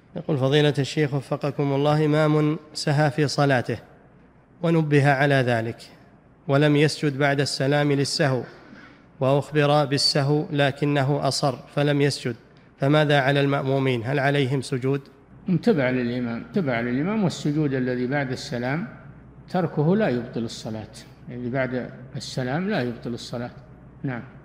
يقول فضيلة الشيخ وفقكم الله: إمام سهى في صلاته ونبه على ذلك ولم يسجد بعد السلام للسهو، وأخبر بالسهو لكنه أصر فلم يسجد، فماذا على المأمومين؟ هل عليهم سجود؟ تبع للإمام، تبع للإمام. والسجود الذي بعد السلام تركه لا يبطل الصلاة، الذي بعد السلام لا يبطل الصلاة. نعم.